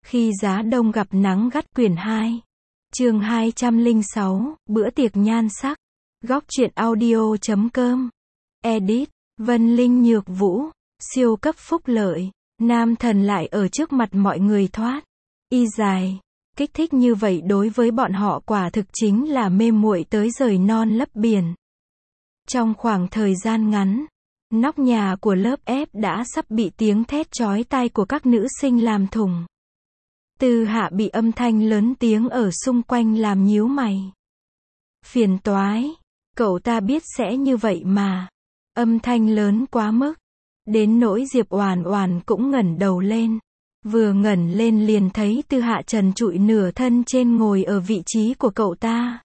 Khi giá đông gặp nắng gắt quyển 2. Chương 206, bữa tiệc nhan sắc. Góc truyện audio.com. Edit, Vân Linh Nhược Vũ. Siêu cấp phúc lợi. Nam thần lại ở trước mặt mọi người thoát y dài. Kích thích như vậy đối với bọn họ quả thực chính là mê muội tới rời non lấp biển. Trong khoảng thời gian ngắn, nóc nhà của lớp F đã sắp bị tiếng thét chói tai của các nữ sinh làm thủng. Tư Hạ bị âm thanh lớn tiếng ở xung quanh làm nhíu mày. Phiền toái, cậu ta biết sẽ như vậy mà. Âm thanh lớn quá mức. Đến nỗi Diệp Oản Oản cũng ngẩng đầu lên. Vừa ngẩng lên liền thấy Tư Hạ trần trụi nửa thân trên ngồi ở vị trí của cậu ta.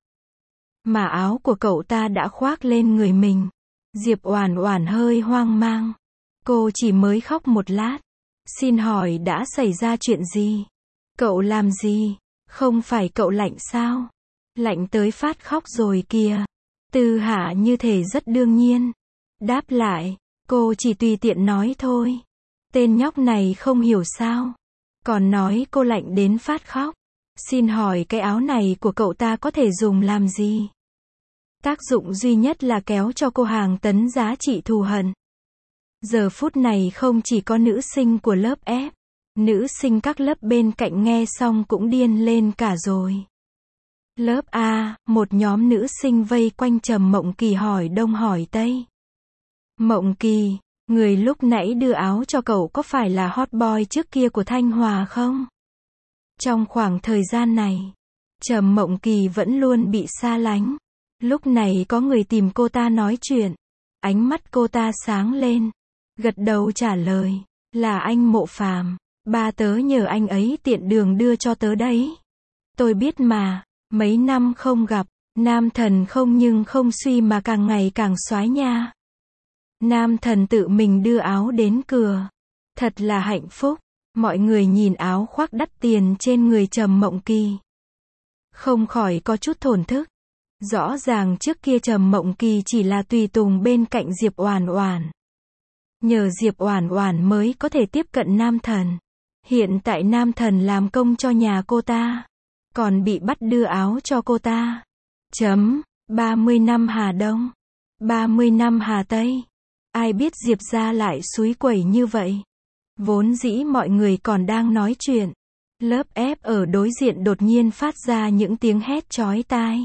Mà áo của cậu ta đã khoác lên người mình. Diệp Oản Oản hơi hoang mang. Cô chỉ mới khóc một lát. Xin hỏi đã xảy ra chuyện gì? Cậu làm gì? Không phải cậu lạnh sao? Lạnh tới phát khóc rồi kìa. Tư Hạ như thể rất đương nhiên. Đáp lại, cô chỉ tùy tiện nói thôi. Tên nhóc này không hiểu sao. Còn nói cô lạnh đến phát khóc. Xin hỏi cái áo này của cậu ta có thể dùng làm gì? Tác dụng duy nhất là kéo cho cô hàng tấn giá trị thù hận. Giờ phút này không chỉ có nữ sinh của lớp F. Nữ sinh các lớp bên cạnh nghe xong cũng điên lên cả rồi. Lớp A, một nhóm nữ sinh vây quanh Trầm Mộng Kỳ hỏi đông hỏi tây. Mộng Kỳ, người lúc nãy đưa áo cho cậu có phải là hot boy trước kia của Thanh Hòa không? Trong khoảng thời gian này, Trầm Mộng Kỳ vẫn luôn bị xa lánh. Lúc này có người tìm cô ta nói chuyện. Ánh mắt cô ta sáng lên. Gật đầu trả lời. Là anh Mộ Phàm. Ba tớ nhờ anh ấy tiện đường đưa cho tớ đấy. Tôi biết mà. Mấy năm không gặp. Nam thần không nhưng không suy mà càng ngày càng soái nha. Nam thần tự mình đưa áo đến cửa. Thật là hạnh phúc. Mọi người nhìn áo khoác đắt tiền trên người Trầm Mộng Kỳ. Không khỏi có chút thổn thức. Rõ ràng trước kia Trầm Mộng Kỳ chỉ là tùy tùng bên cạnh Diệp Oản Oản. Nhờ Diệp Oản Oản mới có thể tiếp cận Nam thần. Hiện tại Nam thần làm công cho nhà cô ta. Còn bị bắt đưa áo cho cô ta. 30 năm Hà Đông. 30 năm Hà Tây. Ai biết Diệp gia lại xúi quẩy như vậy. Vốn dĩ mọi người còn đang nói chuyện. Lớp F ở đối diện đột nhiên phát ra những tiếng hét chói tai.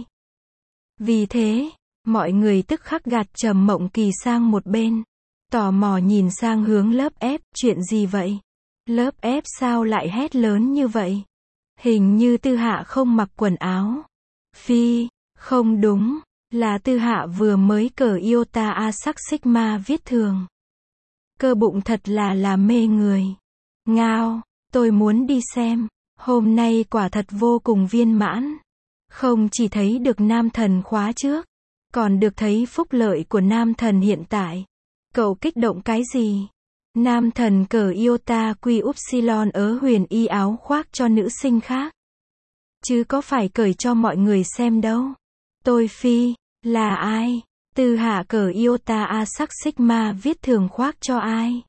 Vì thế, mọi người tức khắc gạt Trầm Mộng Kỳ sang một bên. Tò mò nhìn sang hướng lớp F, chuyện gì vậy? Lớp F sao lại hét lớn như vậy? Hình như Tư Hạ không mặc quần áo. Phi, không đúng, là Tư Hạ vừa mới cởi Iota A sắc Sigma viết thường. Cơ bụng thật là mê người. Ngao, tôi muốn đi xem, hôm nay quả thật vô cùng viên mãn. Không chỉ thấy được Nam thần khóa trước, còn được thấy phúc lợi của Nam thần hiện tại. Cậu kích động cái gì? Nam thần cởi Iota Quy Upsilon ở Huyền Y áo khoác cho nữ sinh khác. Chứ có phải cởi cho mọi người xem đâu. Tôi Phi, là ai? Tư Hạ cởi Iota A sắc Sigma viết thường khoác cho ai?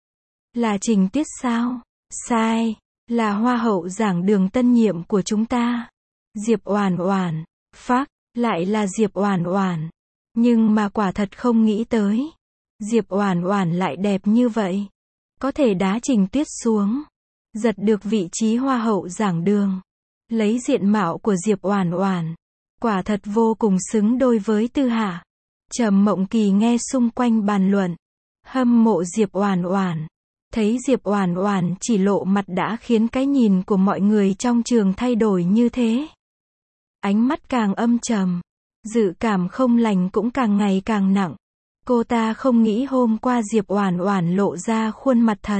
Là Trình Tiết sao? Sai, là hoa hậu giảng đường tân nhiệm của chúng ta. Diệp Oản Oản, phác, lại là Diệp Oản Oản. Nhưng mà quả thật không nghĩ tới. Diệp Oản Oản lại đẹp như vậy. Có thể đá Trình Tuyết xuống. Giật được vị trí hoa hậu giảng đường. Lấy diện mạo của Diệp Oản Oản. Quả thật vô cùng xứng đôi với Tư Hạ. Trầm Mộng Kỳ nghe xung quanh bàn luận. Hâm mộ Diệp Oản Oản. Thấy Diệp Oản Oản chỉ lộ mặt đã khiến cái nhìn của mọi người trong trường thay đổi như thế. Ánh mắt càng âm trầm. Dự cảm không lành cũng càng ngày càng nặng. Cô ta không nghĩ hôm qua Diệp Oản Oản lộ ra khuôn mặt thật.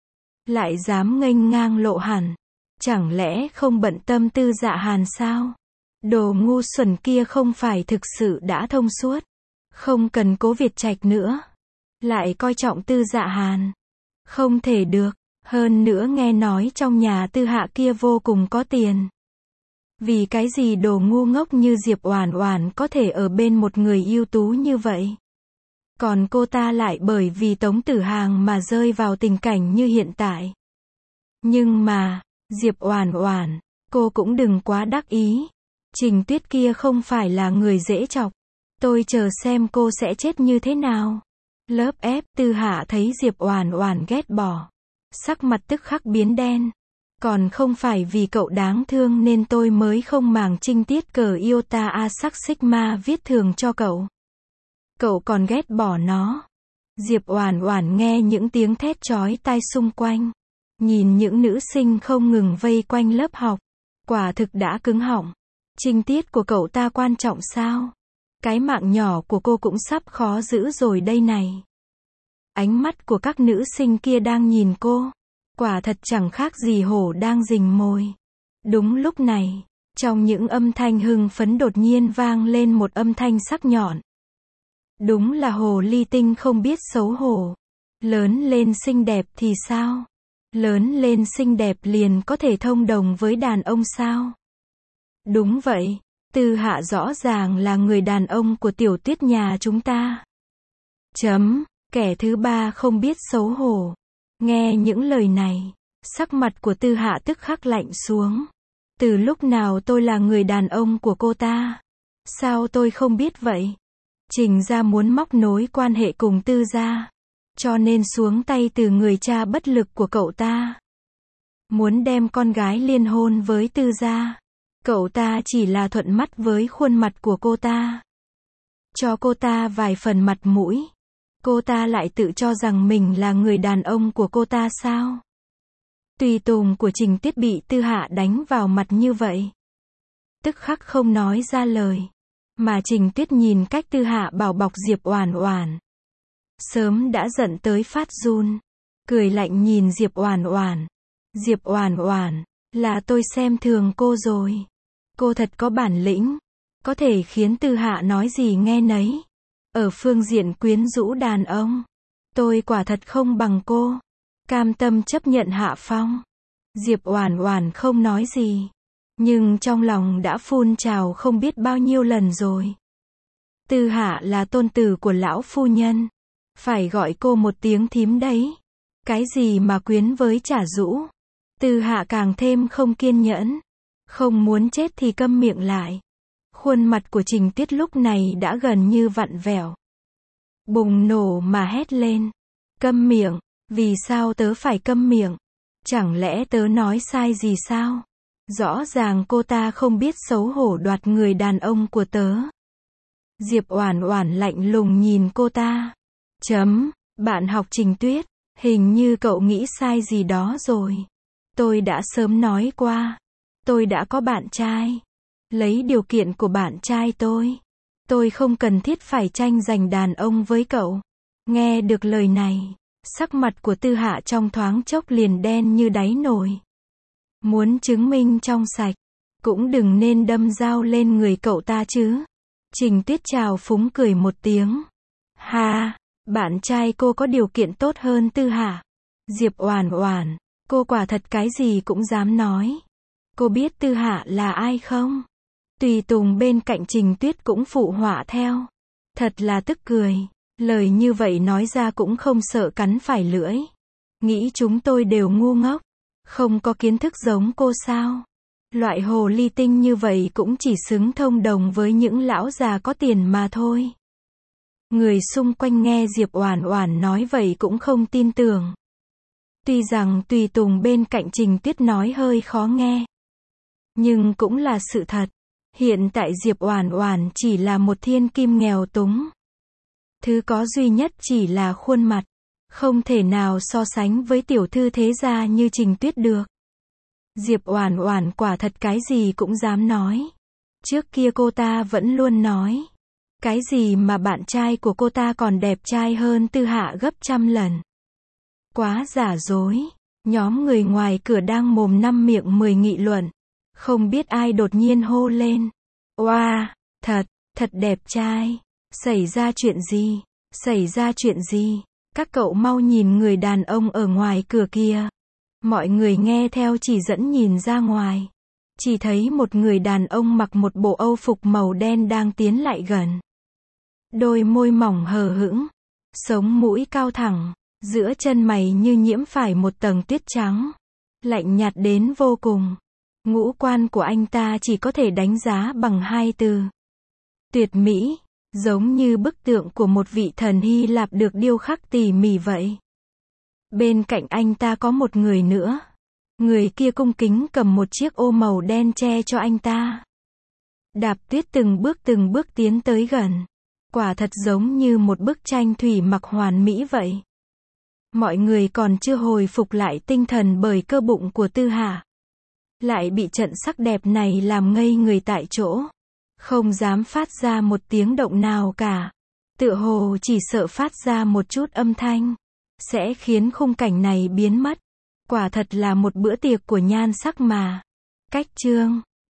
Lại dám nghênh ngang lộ hẳn. Chẳng lẽ không bận tâm Tư Dạ Hàn sao? Đồ ngu xuẩn kia không phải thực sự đã thông suốt. Không cần Cố Việt Trạch nữa. Lại coi trọng Tư Dạ Hàn. Không thể được. Hơn nữa nghe nói trong nhà Tư Hạ kia vô cùng có tiền. Vì cái gì đồ ngu ngốc như Diệp Oản Oản có thể ở bên một người ưu tú như vậy? Còn cô ta lại bởi vì Tống Tử Hàng mà rơi vào tình cảnh như hiện tại. Nhưng mà, Diệp Oản Oản, cô cũng đừng quá đắc ý. Trình Tuyết kia không phải là người dễ chọc. Tôi chờ xem cô sẽ chết như thế nào. Lớp ép. Tư Hạ thấy Diệp Oản Oản ghét bỏ, sắc mặt tức khắc biến đen. Còn không phải vì cậu đáng thương nên tôi mới không màng trinh tiết cờ iota a sắc sigma viết thường cho cậu. Cậu còn ghét bỏ nó. Diệp Oản Oản nghe những tiếng thét chói tai xung quanh, nhìn những nữ sinh không ngừng vây quanh lớp học, quả thực đã cứng họng. Trinh tiết của cậu ta quan trọng sao? Cái mạng nhỏ của cô cũng sắp khó giữ rồi đây này. Ánh mắt của các nữ sinh kia đang nhìn cô, quả thật chẳng khác gì hổ đang rình mồi. Đúng lúc này, trong những âm thanh hưng phấn đột nhiên vang lên một âm thanh sắc nhọn. Đúng là hồ ly tinh không biết xấu hổ. Lớn lên xinh đẹp thì sao? Lớn lên xinh đẹp liền có thể thông đồng với đàn ông sao? Đúng vậy, Tư Hạ rõ ràng là người đàn ông của Tiểu Tuyết nhà chúng ta. Kẻ thứ ba không biết xấu hổ. Nghe những lời này, sắc mặt của Tư Hạ tức khắc lạnh xuống. Từ lúc nào tôi là người đàn ông của cô ta? Sao tôi không biết vậy? Trình gia muốn móc nối quan hệ cùng Tư gia, cho nên xuống tay từ người cha bất lực của cậu ta. Muốn đem con gái liên hôn với Tư gia. Cậu ta chỉ là thuận mắt với khuôn mặt của cô ta, cho cô ta vài phần mặt mũi. Cô ta lại tự cho rằng mình là người đàn ông của cô ta sao? Tùy tùng của Trình Tuyết bị Tư Hạ đánh vào mặt như vậy, tức khắc không nói ra lời. Mà Trình Tuyết nhìn cách Tư Hạ bảo bọc Diệp Oản Oản, sớm đã giận tới phát run, cười lạnh nhìn Diệp Oản Oản. Diệp Oản Oản, là tôi xem thường cô rồi. Cô thật có bản lĩnh, có thể khiến Tư Hạ nói gì nghe nấy. Ở phương diện quyến rũ đàn ông, tôi quả thật không bằng cô. Cam tâm chấp nhận hạ phong. Diệp Oản Oản không nói gì, nhưng trong lòng đã phun trào không biết bao nhiêu lần rồi. Tư Hạ là tôn tử của lão phu nhân, phải gọi cô một tiếng thím đấy. Cái gì mà quyến với trả rũ? Tư Hạ càng thêm không kiên nhẫn, không muốn chết thì câm miệng lại. Khuôn mặt của Trình Tuyết lúc này đã gần như vặn vẹo, bùng nổ mà hét lên. Câm miệng, vì sao tớ phải câm miệng? Chẳng lẽ tớ nói sai gì sao? Rõ ràng cô ta không biết xấu hổ đoạt người đàn ông của tớ. Diệp Oản Oản lạnh lùng nhìn cô ta. Bạn học Trình Tuyết, hình như cậu nghĩ sai gì đó rồi. Tôi đã sớm nói qua, tôi đã có bạn trai. Lấy điều kiện của bạn trai tôi không cần thiết phải tranh giành đàn ông với cậu. Nghe được lời này, sắc mặt của Tư Hạ trong thoáng chốc liền đen như đáy nồi. Muốn chứng minh trong sạch, cũng đừng nên đâm dao lên người cậu ta chứ. Trình Tuyết trào phúng cười một tiếng. Ha, bạn trai cô có điều kiện tốt hơn Tư Hạ. Diệp Oản Oản, cô quả thật cái gì cũng dám nói. Cô biết Tư Hạ là ai không? Tùy tùng bên cạnh Trình Tuyết cũng phụ họa theo. Thật là tức cười. Lời như vậy nói ra cũng không sợ cắn phải lưỡi. Nghĩ chúng tôi đều ngu ngốc, không có kiến thức giống cô sao? Loại hồ ly tinh như vậy cũng chỉ xứng thông đồng với những lão già có tiền mà thôi. Người xung quanh nghe Diệp Oản Oản nói vậy cũng không tin tưởng. Tuy rằng tùy tùng bên cạnh Trình Tuyết nói hơi khó nghe, nhưng cũng là sự thật. Hiện tại Diệp Oản Oản chỉ là một thiên kim nghèo túng. Thứ có duy nhất chỉ là khuôn mặt, không thể nào so sánh với tiểu thư thế gia như Trình Tuyết được. Diệp Oản Oản quả thật cái gì cũng dám nói. Trước kia cô ta vẫn luôn nói, cái gì mà bạn trai của cô ta còn đẹp trai hơn Tư Hạ gấp trăm lần. Quá giả dối. Nhóm người ngoài cửa đang mồm năm miệng mười nghị luận. Không biết ai đột nhiên hô lên. Oa, thật đẹp trai. Xảy ra chuyện gì? Xảy ra chuyện gì? Các cậu mau nhìn người đàn ông ở ngoài cửa kia. Mọi người nghe theo chỉ dẫn nhìn ra ngoài. Chỉ thấy một người đàn ông mặc một bộ âu phục màu đen đang tiến lại gần. Đôi môi mỏng hờ hững, sống mũi cao thẳng, giữa chân mày như nhiễm phải một tầng tuyết trắng. lạnh nhạt đến vô cùng. Ngũ quan của anh ta chỉ có thể đánh giá bằng hai từ. Tuyệt mỹ, giống như bức tượng của một vị thần Hy Lạp được điêu khắc tỉ mỉ vậy. Bên cạnh anh ta có một người nữa. Người kia cung kính cầm một chiếc ô màu đen che cho anh ta. Đạp Tuyết từng bước tiến tới gần. Quả thật giống như một bức tranh thủy mặc hoàn mỹ vậy. Mọi người còn chưa hồi phục lại tinh thần bởi cơ bụng của Tư Hạ. Lại bị trận sắc đẹp này làm ngây người tại chỗ. Không dám phát ra một tiếng động nào cả. Tựa hồ chỉ sợ phát ra một chút âm thanh sẽ khiến khung cảnh này biến mất. Quả thật là một bữa tiệc của nhan sắc mà. Cách chương